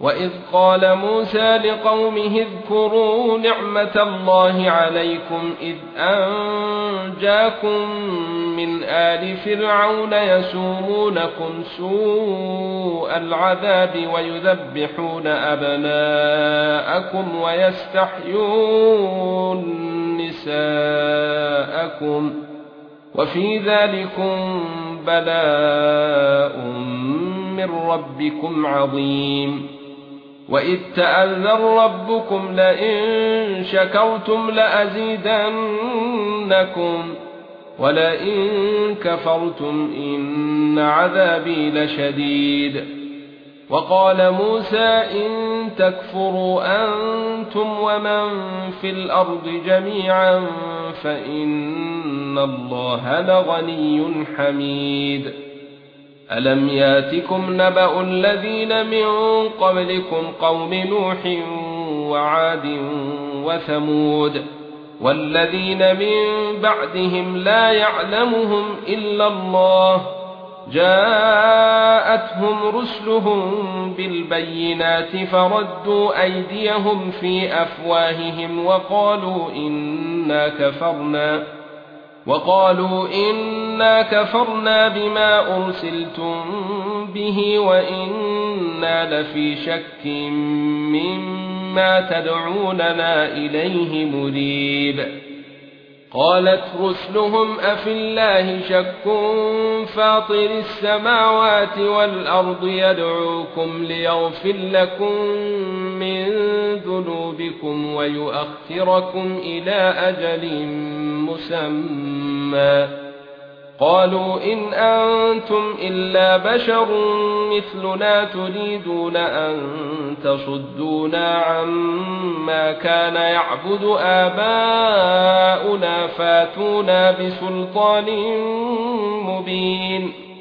وإذ قال موسى لقومه اذكروا نعمة الله عليكم إذ أنجاكم من آل فرعون يسومونكم سوء العذاب ويذبحون أبناءكم ويستحيون نساءكم وفي ذلكم بلاء من ربكم عظيم. وإذ تأذن ربكم لئن شكرتم لأزيدنكم ولئن كفرتم إن عذابي لشديد. وقال موسى إن تكفروا أنتم ومن في الأرض جميعا فإن الله لغني حميد. ألم ياتكم نبأ الذين من قبلكم قوم نوح وعاد وثمود والذين من بعدهم لا يعلمهم إلا الله جاءتهم رسلهم بالبينات فردوا أيديهم في أفواههم وقالوا إنا كفرنا بما أرسلتم به وإنا لفي شك مما تدعوننا إليه مريب. قالت رسلهم أفي الله شك فاطر السماوات والأرض يدعوكم ليغفر لكم من ذنوبكم ويؤخركم إلى أجل مسمى قالوا إن أنتم إلا بشر مثلنا تريدون أن تصدونا عما كان يعبد آباؤنا فاتونا بسلطان مبين.